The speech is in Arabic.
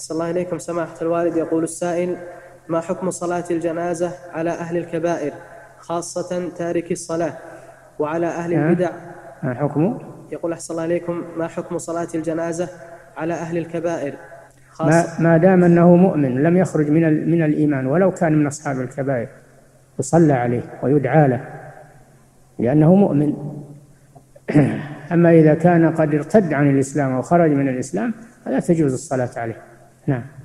أحسن الله إليكم سماحة الوالد. يقول السائل: ما حكم صلاة الجنازة على أهل الكبائر خاصة تارك الصلاة وعلى أهل البدع؟ ما حكم؟ يقول أحسن الله إليكم: ما حكم صلاة الجنازة على أهل الكبائر خاصة؟ ما دام أنه مؤمن لم يخرج من الإيمان ولو كان من أصحاب الكبائر يصلى عليه ويدعى له لأنه مؤمن. أما إذا كان قد ارتد عن الإسلام أو خرج من الإسلام فلا تجوز الصلاة عليه. نعم.